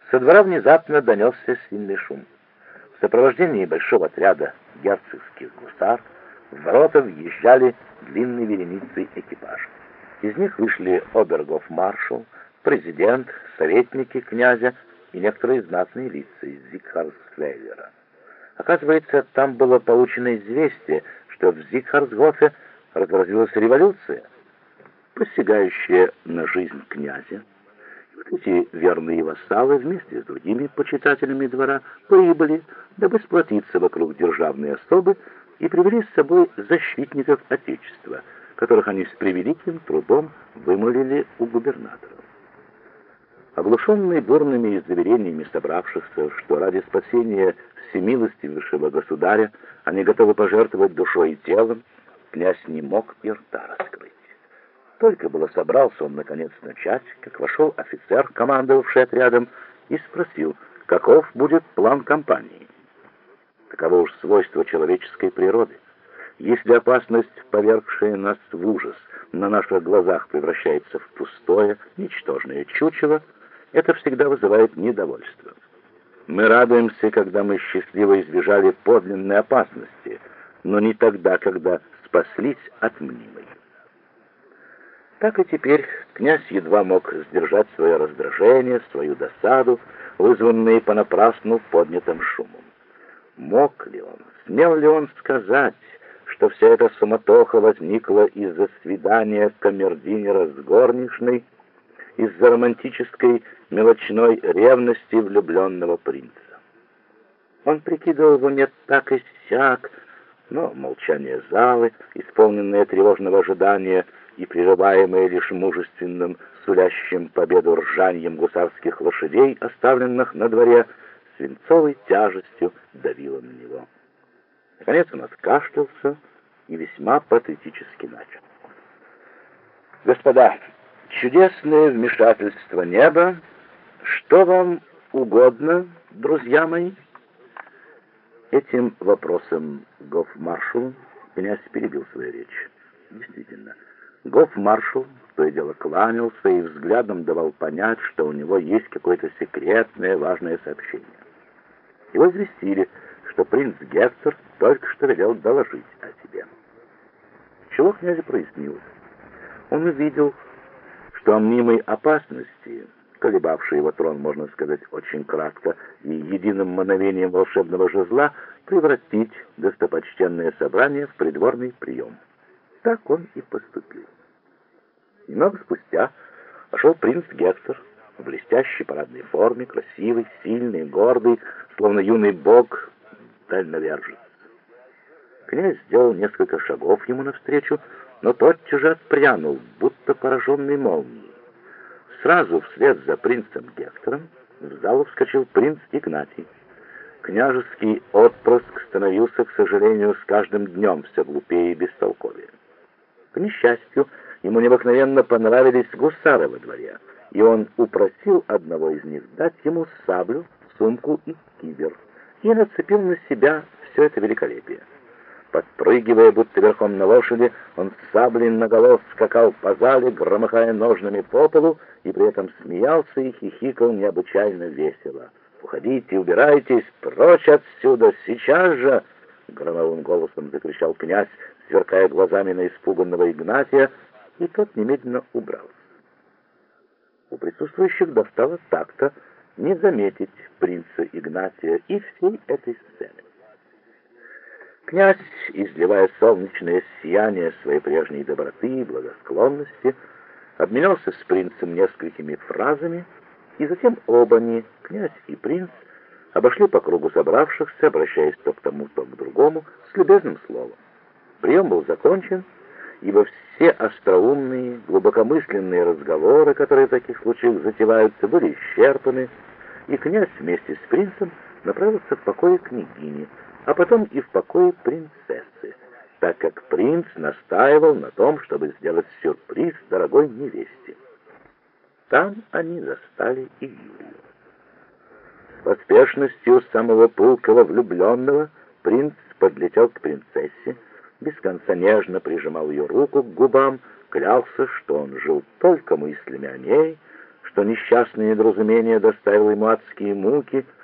Со двора внезапно донесся сильный шум. В сопровождении большого отряда герцогских гусар в ворота въезжали длинной вереницей экипаж. Из них вышли обергофмаршал, президент, советники князя и некоторые знатные лица из Зигхарсвейлера. Оказывается, там было получено известие, что в Зигхарсгофе разразилась революция, посягающая на жизнь князя. Эти верные вассалы вместе с другими почитателями двора прибыли, дабы сплотиться вокруг державной особы, и привели с собой защитников Отечества, которых они с превеликим трудом вымолили у губернатора. Оглушенные бурными заверениями собравшихся, что ради спасения всемилостивейшего государя они готовы пожертвовать душой и телом, князь не мог и рта раскрыть. Только было собрался он, наконец, начать, как вошел офицер, командовавший отрядом, и спросил, каков будет план кампании. Таково уж свойство человеческой природы. Если опасность, повергшая нас в ужас, на наших глазах превращается в пустое, ничтожное чучело, это всегда вызывает недовольство. Мы радуемся, когда мы счастливо избежали подлинной опасности, но не тогда, когда спаслись от мнимой. Так и теперь князь едва мог сдержать свое раздражение, свою досаду, вызванные понапрасну поднятым шумом. Мог ли он, смел ли он сказать, что вся эта суматоха возникла из-за свидания камердинера с горничной, из-за романтической мелочной ревности влюбленного принца? Он прикидывал в уме так и сяк, но молчание залы, исполненное тревожного ожидания и прерываемое лишь мужественным, сулящим победу ржаньем гусарских лошадей, оставленных на дворе, свинцовой тяжестью давило на него. Наконец он откашлялся и весьма патетически начал. «Господа, чудесное вмешательство неба, что вам угодно, друзья мои?» Этим вопросом гофмаршал князь перебил свою речь. Действительно, гофмаршал то и дело кланялся и взглядом давал понять, что у него есть какое-то секретное важное сообщение. Его известили, что принц Гектор только что велел доложить о себе. Чего князю прояснилось? Он увидел, что о мнимой опасности, колебавшей его трон, можно сказать, очень кратко, и единым мановением волшебного жезла превратить достопочтенное собрание в придворный прием. Так он и поступил. Немного спустя вошел принц Гектор в блестящей парадной форме, красивый, сильный, гордый, словно юный бог, дальновержец. Князь сделал несколько шагов ему навстречу, но тотчас же отпрянул, будто пораженный молнией. Сразу вслед за принцем Гектором в залу вскочил принц Игнатий. Княжеский отпрыск становился, к сожалению, с каждым днем все глупее и бестолковее. К несчастью, ему необыкновенно понравились гусары во дворе, и он упросил одного из них дать ему саблю, сумку и кибер, и нацепил на себя все это великолепие. Подпрыгивая, будто верхом на лошади, он с саблей наголо скакал по зале, громыхая ножнами по полу, и при этом смеялся и хихикал необычайно весело. «Уходите, убирайтесь, прочь отсюда, сейчас же!» — громовым голосом закричал князь, сверкая глазами на испуганного Игнатия, и тот немедленно убрался. У присутствующих достало такта не заметить принца Игнатия и всей этой сцены. Князь, изливая солнечное сияние своей прежней доброты и благосклонности, обменялся с принцем несколькими фразами, и затем оба они, князь и принц, обошли по кругу собравшихся, обращаясь то к тому, то к другому, с любезным словом. Прием был закончен, ибо все остроумные, глубокомысленные разговоры, которые в таких случаях затеваются, были исчерпаны, и князь вместе с принцем направился в покои княгини, а потом и в покои принцессы, так как принц настаивал на том, чтобы сделать сюрприз дорогой невесте. Там они застали и Юлию. С поспешностью самого пылкого влюбленного принц подлетел к принцессе, без конца нежно прижимал ее руку к губам, клялся, что он жил только мыслями о ней, что что несчастное недоразумение доставило ему адские муки,